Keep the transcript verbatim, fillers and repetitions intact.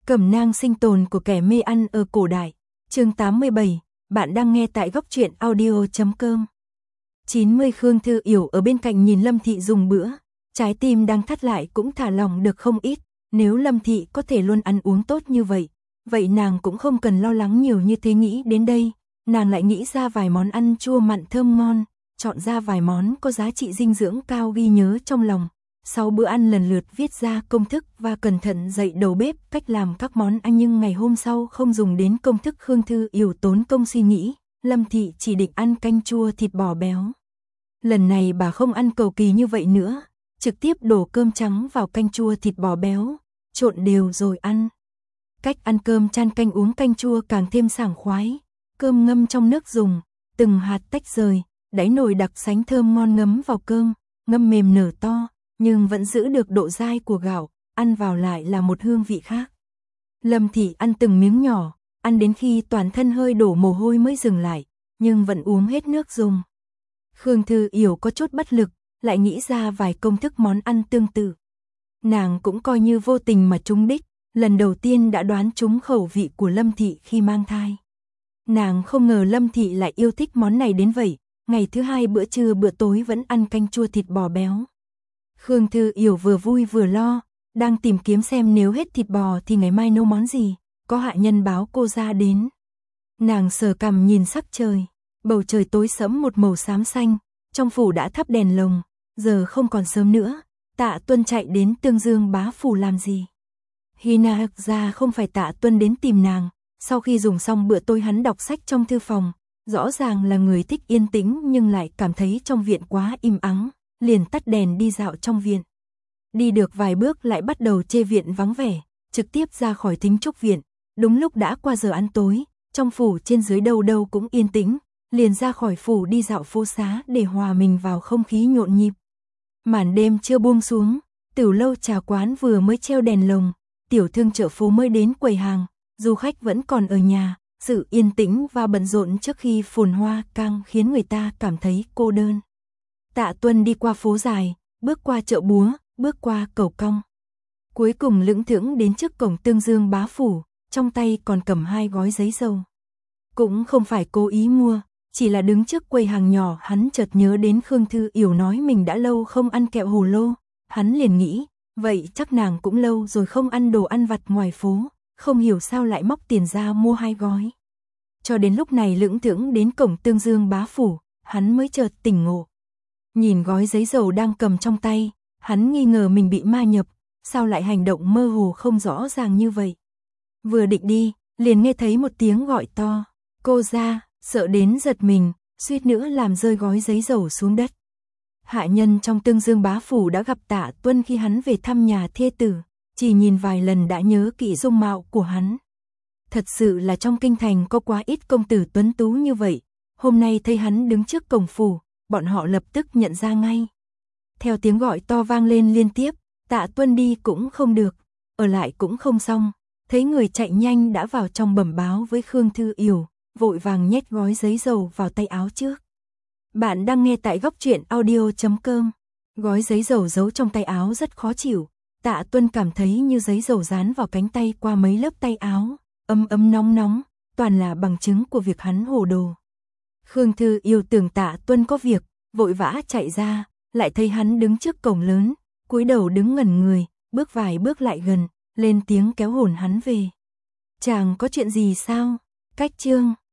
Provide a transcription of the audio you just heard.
Cẩm nang sinh tồn của kẻ mê ăn ở cổ đại. Chương tám mươi bảy, bạn đang nghe tại góc truyện audio chấm com. chín mươi Khương Thư Yểu ở bên cạnh nhìn Lâm Thị dùng bữa, trái tim đang thắt lại cũng thả lỏng được không ít, nếu Lâm Thị có thể luôn ăn uống tốt như vậy, vậy nàng cũng không cần lo lắng nhiều như thế. Nghĩ đến đây, nàng lại nghĩ ra vài món ăn chua mặn thơm ngon, chọn ra vài món có giá trị dinh dưỡng cao ghi nhớ trong lòng. Sau bữa ăn lần lượt viết ra công thức và cẩn thận dạy đầu bếp cách làm các món ăn, nhưng ngày hôm sau không dùng đến công thức. Khương Thư Yểu tốn công suy nghĩ, Lâm Thị chỉ định ăn canh chua thịt bò béo. Lần này bà không ăn cầu kỳ như vậy nữa, trực tiếp đổ cơm trắng vào canh chua thịt bò béo, trộn đều rồi ăn. Cách ăn cơm chan canh uống canh chua càng thêm sảng khoái, cơm ngâm trong nước dùng, từng hạt tách rời, đáy nồi đặc sánh thơm ngon ngấm vào cơm, ngâm mềm nở to, nhưng vẫn giữ được độ dai của gạo, ăn vào lại là một hương vị khác. Lâm Thị ăn từng miếng nhỏ, ăn đến khi toàn thân hơi đổ mồ hôi mới dừng lại, nhưng vẫn uống hết nước dùng. Khương Thư Yểu có chút bất lực, lại nghĩ ra vài công thức món ăn tương tự. Nàng cũng coi như vô tình mà trúng đích, lần đầu tiên đã đoán trúng khẩu vị của Lâm Thị khi mang thai. Nàng không ngờ Lâm Thị lại yêu thích món này đến vậy, ngày thứ hai bữa trưa bữa tối vẫn ăn canh chua thịt bò béo. Khương Thư Yểu vừa vui vừa lo, đang tìm kiếm xem nếu hết thịt bò thì ngày mai nấu món gì, có hạ nhân báo cô ra đến. Nàng sờ cằm nhìn sắc trời, bầu trời tối sẫm một màu xám xanh, trong phủ đã thắp đèn lồng, giờ không còn sớm nữa. Tạ Tuân chạy đến Tương Dương bá phủ làm gì? Hina ra không phải Tạ Tuân đến tìm nàng, sau khi dùng xong bữa tối hắn đọc sách trong thư phòng, rõ ràng là người thích yên tĩnh nhưng lại cảm thấy trong viện quá im ắng, liền tắt đèn đi dạo trong viện. Đi được vài bước lại bắt đầu chê viện vắng vẻ, trực tiếp ra khỏi Thính Trúc viện, đúng lúc đã qua giờ ăn tối, trong phủ trên dưới đâu đâu cũng yên tĩnh, liền ra khỏi phủ đi dạo phố xá để hòa mình vào không khí nhộn nhịp. Màn đêm chưa buông xuống, tiểu lâu trà quán vừa mới treo đèn lồng, tiểu thương chợ phố mới đến quầy hàng, du khách vẫn còn ở nhà, sự yên tĩnh và bận rộn trước khi phồn hoa càng khiến người ta cảm thấy cô đơn. Tạ Tuân đi qua phố dài, bước qua chợ búa, bước qua cầu cong. Cuối cùng lững thững đến trước cổng Tương Dương bá phủ, trong tay còn cầm hai gói giấy dầu. Cũng không phải cố ý mua, chỉ là đứng trước quầy hàng nhỏ hắn chợt nhớ đến Khương Thư Yểu nói mình đã lâu không ăn kẹo hồ lô. Hắn liền nghĩ, vậy chắc nàng cũng lâu rồi không ăn đồ ăn vặt ngoài phố, không hiểu sao lại móc tiền ra mua hai gói. Cho đến lúc này lững thững đến cổng Tương Dương bá phủ, hắn mới chợt tỉnh ngộ. Nhìn gói giấy dầu đang cầm trong tay, hắn nghi ngờ mình bị ma nhập, sao lại hành động mơ hồ không rõ ràng như vậy. Vừa định đi, liền nghe thấy một tiếng gọi to, cô ra, sợ đến giật mình, suýt nữa làm rơi gói giấy dầu xuống đất. Hạ nhân trong Tương Dương bá phủ đã gặp Tạ Tuân khi hắn về thăm nhà thê tử, chỉ nhìn vài lần đã nhớ kỹ dung mạo của hắn. Thật sự là trong kinh thành có quá ít công tử tuấn tú như vậy, hôm nay thấy hắn đứng trước cổng phủ, bọn họ lập tức nhận ra ngay. Theo tiếng gọi to vang lên liên tiếp, Tạ Tuân đi cũng không được, ở lại cũng không xong, thấy người chạy nhanh đã vào trong bẩm báo với Khương Thư Yểu, vội vàng nhét gói giấy dầu vào tay áo trước. Bạn đang nghe tại góc truyện audio chấm com. Gói giấy dầu giấu trong tay áo rất khó chịu, Tạ Tuân cảm thấy như giấy dầu dán vào cánh tay qua mấy lớp tay áo, ấm ấm nóng nóng, toàn là bằng chứng của việc hắn hồ đồ. Khương Thư Yểu tưởng Tạ Tuân có việc, vội vã chạy ra, lại thấy hắn đứng trước cổng lớn, cúi đầu đứng ngẩn người, bước vài bước lại gần, lên tiếng kéo hồn hắn về. Chàng có chuyện gì sao? Cách chương